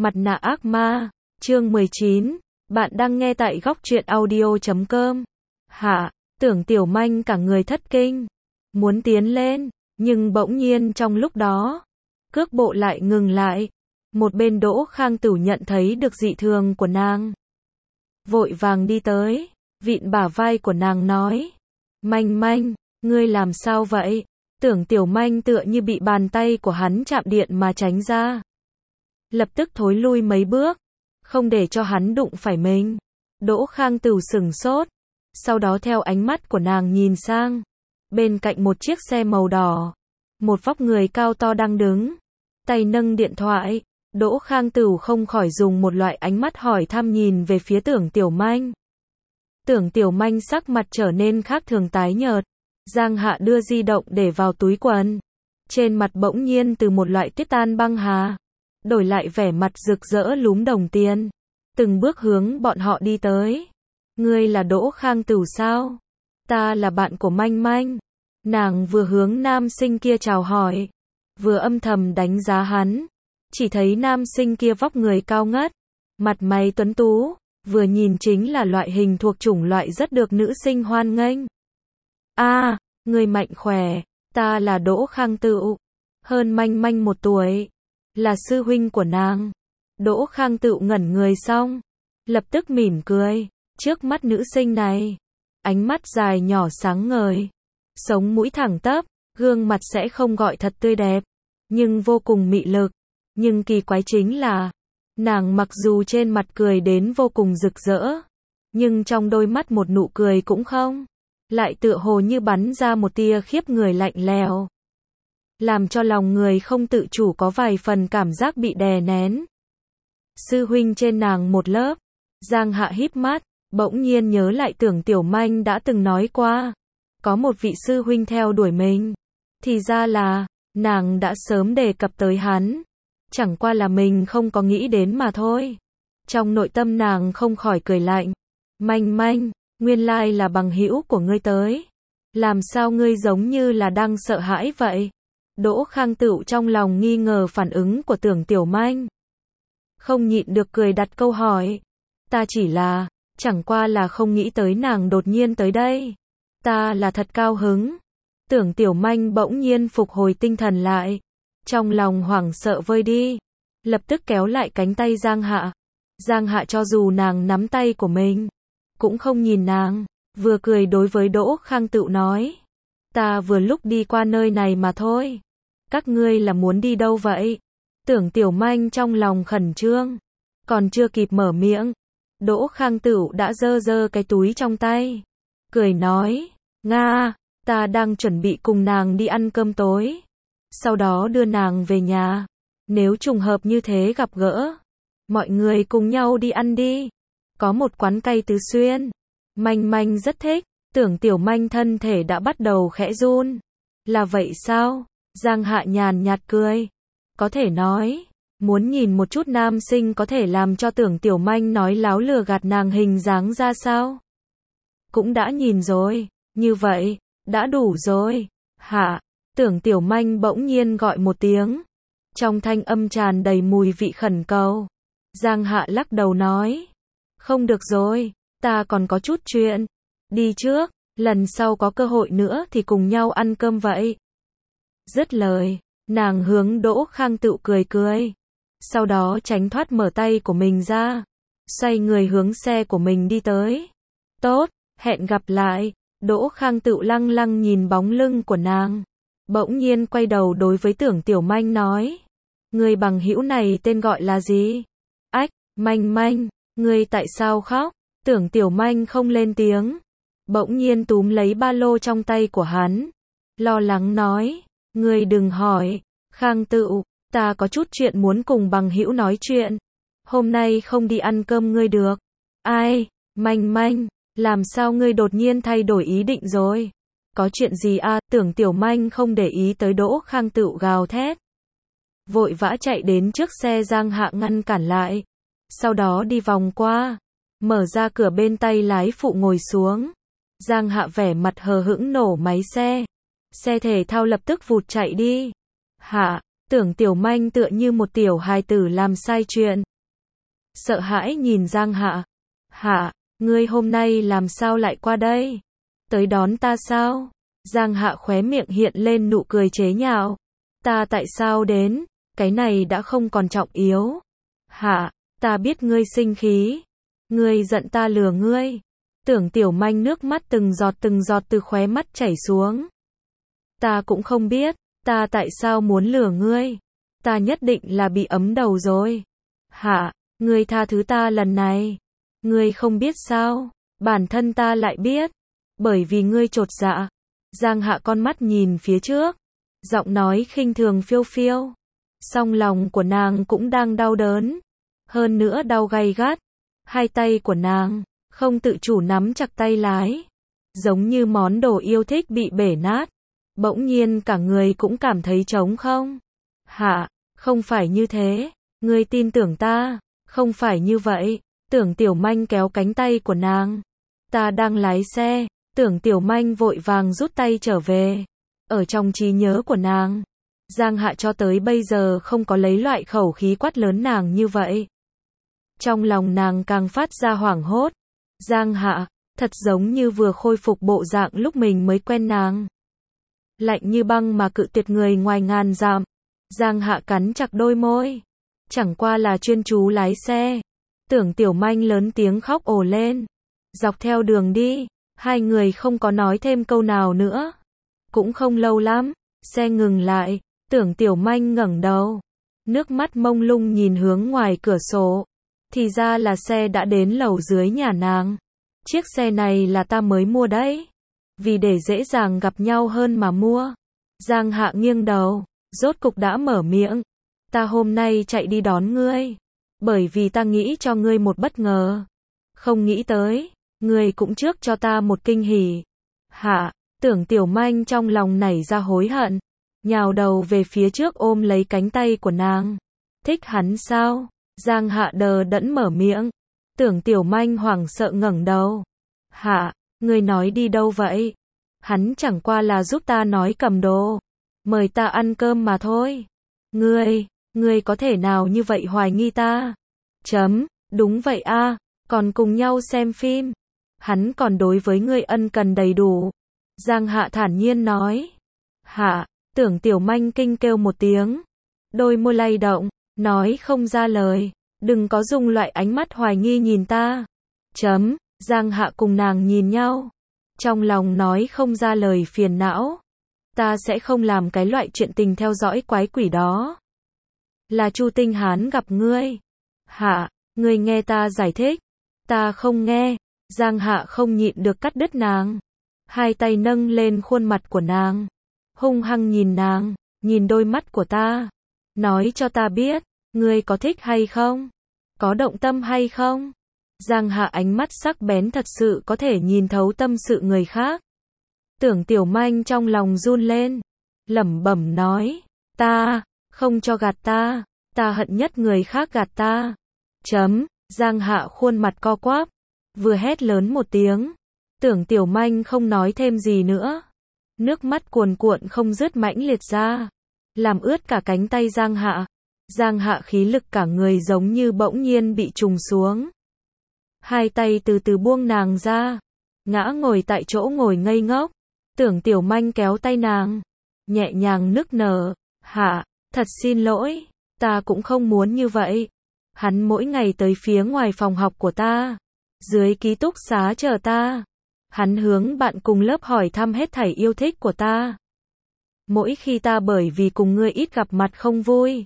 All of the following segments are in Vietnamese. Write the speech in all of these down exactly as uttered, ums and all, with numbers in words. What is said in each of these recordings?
Mặt nạ ác ma, chương mười chín, bạn đang nghe tại góc truyện audio chấm com. Hạ, Tưởng Tiểu Manh cả người thất kinh, muốn tiến lên, nhưng bỗng nhiên trong lúc đó, cước bộ lại ngừng lại. Một bên Đỗ Khang Tửu nhận thấy được dị thường của nàng, vội vàng đi tới, vịn bả vai của nàng nói: Manh Manh, ngươi làm sao vậy? Tưởng Tiểu Manh tựa như bị bàn tay của hắn chạm điện mà tránh ra, lập tức thối lui mấy bước, không để cho hắn đụng phải mình. Đỗ Khang Tửu sửng sốt, sau đó theo ánh mắt của nàng nhìn sang, bên cạnh một chiếc xe màu đỏ, một vóc người cao to đang đứng, tay nâng điện thoại. Đỗ Khang Tửu không khỏi dùng một loại ánh mắt hỏi thăm nhìn về phía Tưởng Tiểu Manh. Tưởng Tiểu Manh sắc mặt trở nên khác thường tái nhợt. Giang Hạ đưa di động để vào túi quần, trên mặt bỗng nhiên từ một loại tuyết tan băng hà, đổi lại vẻ mặt rực rỡ lúm đồng tiền, từng bước hướng bọn họ đi tới. Ngươi là Đỗ Khang Tửu sao? Ta là bạn của Manh Manh. Nàng vừa hướng nam sinh kia chào hỏi, vừa âm thầm đánh giá hắn. Chỉ thấy nam sinh kia vóc người cao ngất, mặt mày tuấn tú, vừa nhìn chính là loại hình thuộc chủng loại rất được nữ sinh hoan nghênh. A, à, người mạnh khỏe, ta là Đỗ Khang Tửu, hơn Manh Manh một tuổi, là sư huynh của nàng. Đỗ Khang Tửu ngẩn người xong, lập tức mỉm cười, trước mắt nữ sinh này, ánh mắt dài nhỏ sáng ngời, sống mũi thẳng tắp, gương mặt sẽ không gọi thật tươi đẹp, nhưng vô cùng mị lực. Nhưng kỳ quái chính là, nàng mặc dù trên mặt cười đến vô cùng rực rỡ, nhưng trong đôi mắt một nụ cười cũng không, lại tựa hồ như bắn ra một tia khiếp người lạnh lẽo, làm cho lòng người không tự chủ có vài phần cảm giác bị đè nén. Sư huynh trên nàng một lớp. Giang Hạ híp mắt, bỗng nhiên nhớ lại Tưởng Tiểu Manh đã từng nói qua, có một vị sư huynh theo đuổi mình. Thì ra là, nàng đã sớm đề cập tới hắn, chẳng qua là mình không có nghĩ đến mà thôi. Trong nội tâm nàng không khỏi cười lạnh. Manh Manh, nguyên lai là bằng hữu của ngươi tới. Làm sao ngươi giống như là đang sợ hãi vậy? Đỗ Khang Tửu trong lòng nghi ngờ phản ứng của Tưởng Tiểu Manh, không nhịn được cười đặt câu hỏi. Ta chỉ là, chẳng qua là không nghĩ tới nàng đột nhiên tới đây. Ta là thật cao hứng. Tưởng Tiểu Manh bỗng nhiên phục hồi tinh thần lại, trong lòng hoảng sợ vơi đi, lập tức kéo lại cánh tay Giang Hạ. Giang Hạ cho dù nàng nắm tay của mình, cũng không nhìn nàng, vừa cười đối với Đỗ Khang Tửu nói: Ta vừa lúc đi qua nơi này mà thôi. Các ngươi là muốn đi đâu vậy? Tưởng Tiểu Manh trong lòng khẩn trương, còn chưa kịp mở miệng, Đỗ Khang Tửu đã giơ giơ cái túi trong tay, cười nói: Nga, ta đang chuẩn bị cùng nàng đi ăn cơm tối, sau đó đưa nàng về nhà. Nếu trùng hợp như thế gặp gỡ, mọi người cùng nhau đi ăn đi. Có một quán cay Tứ Xuyên, Manh Manh rất thích. Tưởng Tiểu Manh thân thể đã bắt đầu khẽ run. Là vậy sao? Giang Hạ nhàn nhạt cười. Có thể nói, muốn nhìn một chút nam sinh có thể làm cho Tưởng Tiểu Manh nói láo lừa gạt nàng hình dáng ra sao? Cũng đã nhìn rồi, như vậy, đã đủ rồi. Hạ, Tưởng Tiểu Manh bỗng nhiên gọi một tiếng, trong thanh âm tràn đầy mùi vị khẩn cầu. Giang Hạ lắc đầu nói: Không được rồi, ta còn có chút chuyện. Đi trước, lần sau có cơ hội nữa thì cùng nhau ăn cơm vậy. Dứt lời, nàng hướng Đỗ Khang Tửu cười cười, sau đó tránh thoát mở tay của mình ra, xoay người hướng xe của mình đi tới. Tốt, hẹn gặp lại. Đỗ Khang Tửu lăng lăng nhìn bóng lưng của nàng, bỗng nhiên quay đầu đối với Tưởng Tiểu Manh nói: Người bằng hữu này tên gọi là gì? Ách, Manh Manh, ngươi tại sao khóc? Tưởng Tiểu Manh không lên tiếng, bỗng nhiên túm lấy ba lô trong tay của hắn, lo lắng nói: Ngươi đừng hỏi, Khang Tửu, ta có chút chuyện muốn cùng bằng hữu nói chuyện. Hôm nay không đi ăn cơm ngươi được. Ai, Manh Manh, làm sao ngươi đột nhiên thay đổi ý định rồi? Có chuyện gì à? Tưởng Tiểu Manh không để ý tới Đỗ Khang Tửu gào thét, vội vã chạy đến trước xe Giang Hạ ngăn cản lại, sau đó đi vòng qua, mở ra cửa bên tay lái phụ ngồi xuống. Giang Hạ vẻ mặt hờ hững nổ máy xe, xe thể thao lập tức vụt chạy đi. Hạ, Tưởng Tiểu Manh tựa như một tiểu hài tử làm sai chuyện, sợ hãi nhìn Giang Hạ. Hạ, ngươi hôm nay làm sao lại qua đây? Tới đón ta sao? Giang Hạ khóe miệng hiện lên nụ cười chế nhạo. Ta tại sao đến? Cái này đã không còn trọng yếu. Hạ, ta biết ngươi sinh khí. Ngươi giận ta lừa ngươi. Tưởng Tiểu Manh nước mắt từng giọt từng giọt từ khóe mắt chảy xuống. Ta cũng không biết, ta tại sao muốn lừa ngươi. Ta nhất định là bị ấm đầu rồi. Hạ, ngươi tha thứ ta lần này. Ngươi không biết sao, bản thân ta lại biết. Bởi vì ngươi chột dạ. Giang Hạ con mắt nhìn phía trước. Giọng nói khinh thường phiêu phiêu. Song lòng của nàng cũng đang đau đớn. Hơn nữa đau gay gắt. Hai tay của nàng không tự chủ nắm chặt tay lái. Giống như món đồ yêu thích bị bể nát. Bỗng nhiên cả người cũng cảm thấy trống không. Hạ, không phải như thế. Ngươi tin tưởng ta. Không phải như vậy. Tưởng Tiểu Manh kéo cánh tay của nàng. Ta đang lái xe. Tưởng Tiểu Manh vội vàng rút tay trở về. Ở trong trí nhớ của nàng, Giang Hạ cho tới bây giờ không có lấy loại khẩu khí quát lớn nàng như vậy. Trong lòng nàng càng phát ra hoảng hốt. Giang Hạ, thật giống như vừa khôi phục bộ dạng lúc mình mới quen nàng. Lạnh như băng mà cự tuyệt người ngoài ngàn dặm. Giang Hạ cắn chặt đôi môi. Chẳng qua là chuyên chú lái xe. Tưởng Tiểu Manh lớn tiếng khóc ồ lên. Dọc theo đường đi, hai người không có nói thêm câu nào nữa. Cũng không lâu lắm, xe ngừng lại. Tưởng Tiểu Manh ngẩng đầu. Nước mắt mông lung nhìn hướng ngoài cửa sổ. Thì ra là xe đã đến lầu dưới nhà nàng. Chiếc xe này là ta mới mua đấy. Vì để dễ dàng gặp nhau hơn mà mua. Giang Hạ nghiêng đầu, rốt cục đã mở miệng. Ta hôm nay chạy đi đón ngươi. Bởi vì ta nghĩ cho ngươi một bất ngờ. Không nghĩ tới, ngươi cũng trước cho ta một kinh hỉ. Hạ, Tưởng Tiểu Manh trong lòng nảy ra hối hận. Nhào đầu về phía trước ôm lấy cánh tay của nàng. Thích hắn sao? Giang Hạ đờ đẫn mở miệng. Tưởng Tiểu Manh hoảng sợ ngẩng đầu. Hạ, ngươi nói đi đâu vậy? Hắn chẳng qua là giúp ta nói cầm đồ. Mời ta ăn cơm mà thôi. Ngươi, ngươi có thể nào như vậy hoài nghi ta? Chấm, đúng vậy a, còn cùng nhau xem phim. Hắn còn đối với ngươi ân cần đầy đủ. Giang Hạ thản nhiên nói. Hạ, Tưởng Tiểu Manh kinh kêu một tiếng. Đôi môi lay động, nói không ra lời. Đừng có dùng loại ánh mắt hoài nghi nhìn ta. Chấm, Giang Hạ cùng nàng nhìn nhau. Trong lòng nói không ra lời phiền não. Ta sẽ không làm cái loại chuyện tình theo dõi quái quỷ đó. Là Chu Tinh Hán gặp ngươi. Hạ, ngươi nghe ta giải thích. Ta không nghe. Giang Hạ không nhịn được cắt đứt nàng. Hai tay nâng lên khuôn mặt của nàng. Hung hăng nhìn nàng, nhìn đôi mắt của ta. Nói cho ta biết, ngươi có thích hay không? Có động tâm hay không? Giang Hạ ánh mắt sắc bén thật sự có thể nhìn thấu tâm sự người khác. Tưởng Tiểu Manh trong lòng run lên. Lẩm bẩm nói. Ta, không cho gạt ta. Ta hận nhất người khác gạt ta. Chấm, Giang Hạ khuôn mặt co quắp. Vừa hét lớn một tiếng. Tưởng Tiểu Manh không nói thêm gì nữa. Nước mắt cuồn cuộn không dứt mãnh liệt ra. Làm ướt cả cánh tay Giang Hạ. Giang Hạ khí lực cả người giống như bỗng nhiên bị trùng xuống. Hai tay từ từ buông nàng ra. Ngã ngồi tại chỗ ngồi ngây ngốc. Tưởng Tiểu Manh kéo tay nàng. Nhẹ nhàng nức nở. Hạ, thật xin lỗi. Ta cũng không muốn như vậy. Hắn mỗi ngày tới phía ngoài phòng học của ta. Dưới ký túc xá chờ ta. Hắn hướng bạn cùng lớp hỏi thăm hết thảy yêu thích của ta. Mỗi khi ta bởi vì cùng ngươi ít gặp mặt không vui.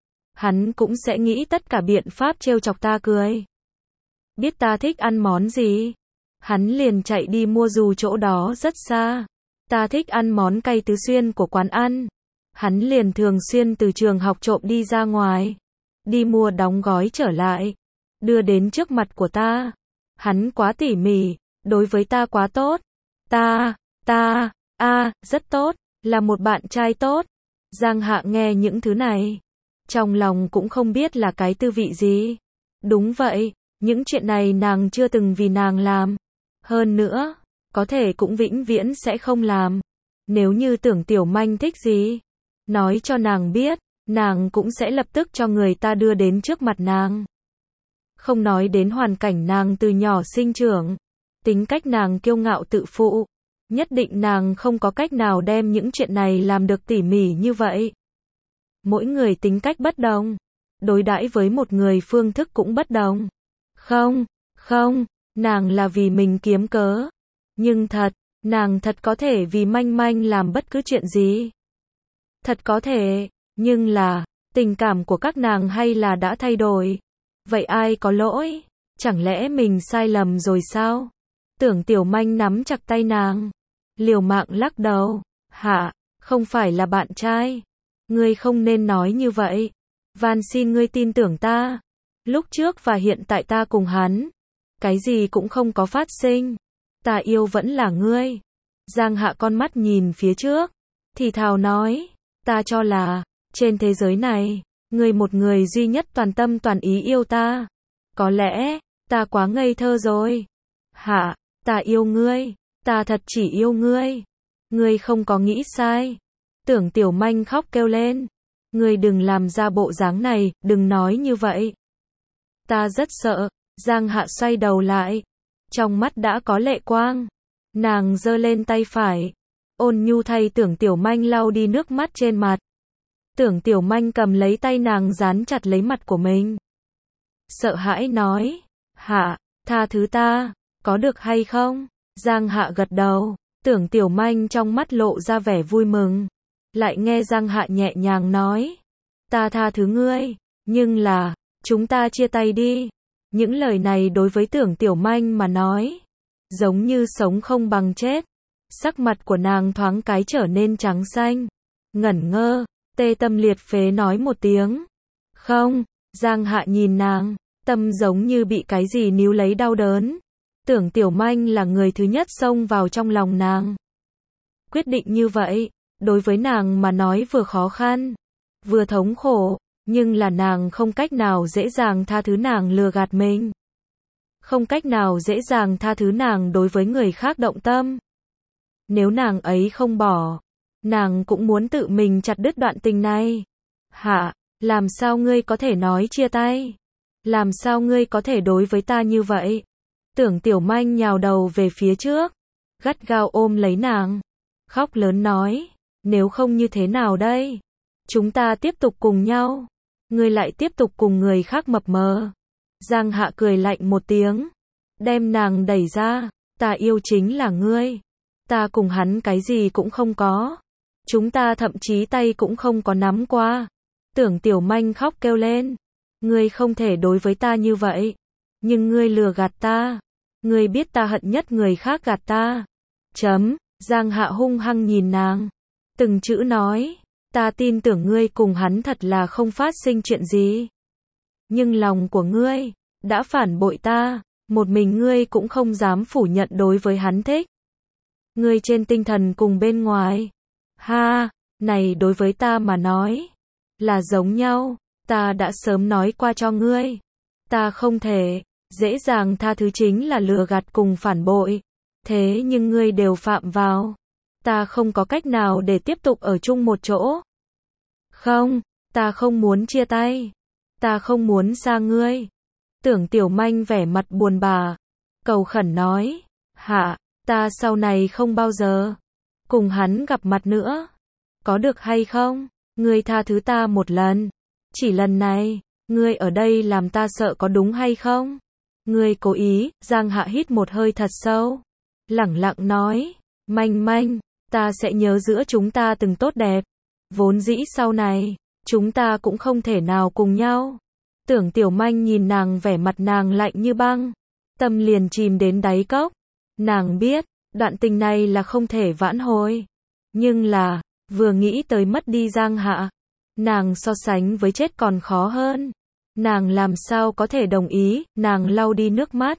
Hắn cũng sẽ nghĩ tất cả biện pháp trêu chọc ta cười. Biết ta thích ăn món gì. Hắn liền chạy đi mua dù chỗ đó rất xa. Ta thích ăn món cay tứ xuyên của quán ăn. Hắn liền thường xuyên từ trường học trộm đi ra ngoài. Đi mua đóng gói trở lại. Đưa đến trước mặt của ta. Hắn quá tỉ mỉ. Đối với ta quá tốt. Ta, ta, a, à, rất tốt. Là một bạn trai tốt. Giang Hạ nghe những thứ này. Trong lòng cũng không biết là cái tư vị gì. Đúng vậy. Những chuyện này nàng chưa từng vì nàng làm. Hơn nữa, có thể cũng vĩnh viễn sẽ không làm. Nếu như Tưởng Tiểu Manh thích gì, nói cho nàng biết, nàng cũng sẽ lập tức cho người ta đưa đến trước mặt nàng. Không nói đến hoàn cảnh nàng từ nhỏ sinh trưởng, tính cách nàng kiêu ngạo tự phụ, nhất định nàng không có cách nào đem những chuyện này làm được tỉ mỉ như vậy. Mỗi người tính cách bất đồng, đối đãi với một người phương thức cũng bất đồng. Không, không, nàng là vì mình kiếm cớ. Nhưng thật, nàng thật có thể vì manh manh làm bất cứ chuyện gì. Thật có thể, nhưng là, tình cảm của các nàng hay là đã thay đổi. Vậy ai có lỗi? Chẳng lẽ mình sai lầm rồi sao? Tưởng Tiểu Manh nắm chặt tay nàng, liều mạng lắc đầu. Hạ, không phải là bạn trai. Ngươi không nên nói như vậy. Van xin ngươi tin tưởng ta. Lúc trước và hiện tại ta cùng hắn, cái gì cũng không có phát sinh. Ta yêu vẫn là ngươi. Giang Hạ con mắt nhìn phía trước, thì thào nói, ta cho là, trên thế giới này, ngươi một người duy nhất toàn tâm toàn ý yêu ta. Có lẽ, ta quá ngây thơ rồi. Hạ, ta yêu ngươi, ta thật chỉ yêu ngươi. Ngươi không có nghĩ sai. Tưởng Tiểu Manh khóc kêu lên. Ngươi đừng làm ra bộ dáng này, đừng nói như vậy. Ta rất sợ. Giang Hạ xoay đầu lại, trong mắt đã có lệ quang. Nàng giơ lên tay phải, ôn nhu thay Tưởng Tiểu Manh lau đi nước mắt trên mặt. Tưởng Tiểu Manh cầm lấy tay nàng dán chặt lấy mặt của mình. Sợ hãi nói, Hạ, tha thứ ta, có được hay không? Giang Hạ gật đầu, Tưởng Tiểu Manh trong mắt lộ ra vẻ vui mừng. Lại nghe Giang Hạ nhẹ nhàng nói, ta tha thứ ngươi, nhưng là, chúng ta chia tay đi. Những lời này đối với Tưởng Tiểu Manh mà nói, giống như sống không bằng chết. Sắc mặt của nàng thoáng cái trở nên trắng xanh, ngẩn ngơ, tê tâm liệt phế nói một tiếng. Không, Giang Hạ nhìn nàng, tâm giống như bị cái gì níu lấy đau đớn. Tưởng Tiểu Manh là người thứ nhất xông vào trong lòng nàng. Quyết định như vậy, đối với nàng mà nói vừa khó khăn, vừa thống khổ, nhưng là nàng không cách nào dễ dàng tha thứ nàng lừa gạt mình. Không cách nào dễ dàng tha thứ nàng đối với người khác động tâm. Nếu nàng ấy không bỏ, nàng cũng muốn tự mình chặt đứt đoạn tình này. Hạ, làm sao ngươi có thể nói chia tay? Làm sao ngươi có thể đối với ta như vậy? Tưởng Tiểu Manh nhào đầu về phía trước, gắt gao ôm lấy nàng, khóc lớn nói, nếu không như thế nào đây? Chúng ta tiếp tục cùng nhau, ngươi lại tiếp tục cùng người khác mập mờ. Giang Hạ cười lạnh một tiếng, đem nàng đẩy ra, ta yêu chính là ngươi. Ta cùng hắn cái gì cũng không có. Chúng ta thậm chí tay cũng không có nắm qua. Tưởng Tiểu Manh khóc kêu lên, ngươi không thể đối với ta như vậy. Nhưng ngươi lừa gạt ta. Ngươi biết ta hận nhất người khác gạt ta. Chấm, Giang Hạ hung hăng nhìn nàng. Từng chữ nói, ta tin tưởng ngươi cùng hắn thật là không phát sinh chuyện gì. Nhưng lòng của ngươi, đã phản bội ta, một mình ngươi cũng không dám phủ nhận đối với hắn thích. Ngươi trên tinh thần cùng bên ngoài. Ha, này đối với ta mà nói, là giống nhau, ta đã sớm nói qua cho ngươi. Ta không thể, dễ dàng tha thứ chính là lừa gạt cùng phản bội. Thế nhưng ngươi đều phạm vào. Ta không có cách nào để tiếp tục ở chung một chỗ. Không, ta không muốn chia tay. Ta không muốn xa ngươi. Tưởng Tiểu Manh vẻ mặt buồn bã, cầu khẩn nói, Hạ, ta sau này không bao giờ cùng hắn gặp mặt nữa. Có được hay không? Ngươi tha thứ ta một lần. Chỉ lần này, ngươi ở đây làm ta sợ có đúng hay không? Ngươi cố ý. Giang Hạ hít một hơi thật sâu, lẳng lặng nói, Manh Manh, ta sẽ nhớ giữa chúng ta từng tốt đẹp. Vốn dĩ sau này, chúng ta cũng không thể nào cùng nhau. Tưởng Tiểu Manh nhìn nàng vẻ mặt nàng lạnh như băng, tâm liền chìm đến đáy cốc. Nàng biết, đoạn tình này là không thể vãn hồi. Nhưng là, vừa nghĩ tới mất đi Giang Hạ, nàng so sánh với chết còn khó hơn. Nàng làm sao có thể đồng ý, nàng lau đi nước mắt.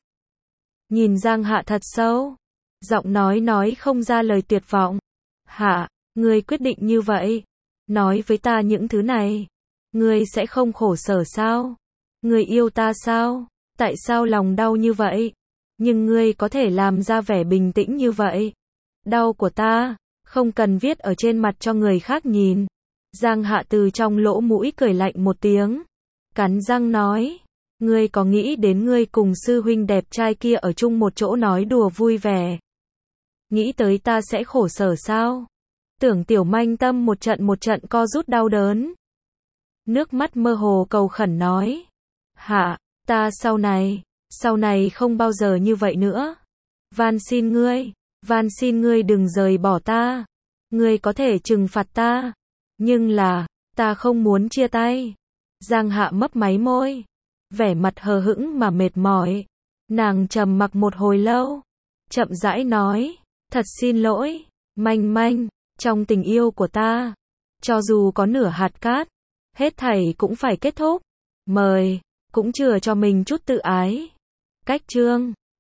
Nhìn Giang Hạ thật sâu, giọng nói nói không ra lời tuyệt vọng. Hạ, ngươi quyết định như vậy, nói với ta những thứ này, ngươi sẽ không khổ sở sao? Ngươi yêu ta sao? Tại sao lòng đau như vậy? Nhưng ngươi có thể làm ra vẻ bình tĩnh như vậy. Đau của ta, không cần viết ở trên mặt cho người khác nhìn. Giang Hạ từ trong lỗ mũi cười lạnh một tiếng, cắn răng nói, Ngươi có nghĩ đến ngươi cùng sư huynh đẹp trai kia ở chung một chỗ nói đùa vui vẻ. Nghĩ tới ta sẽ khổ sở sao? Tưởng Tiểu Manh tâm một trận một trận co rút đau đớn. Nước mắt mơ hồ cầu khẩn nói. Hạ, ta sau này, sau này không bao giờ như vậy nữa. Van xin ngươi, van xin ngươi đừng rời bỏ ta. Ngươi có thể trừng phạt ta. Nhưng là, ta không muốn chia tay. Giang Hạ mấp máy môi. Vẻ mặt hờ hững mà mệt mỏi. Nàng trầm mặc một hồi lâu. Chậm rãi nói. Thật xin lỗi, Manh Manh. Trong tình yêu của ta, cho dù có nửa hạt cát, hết thảy cũng phải kết thúc. Mời, cũng chừa cho mình chút tự ái. Cách chương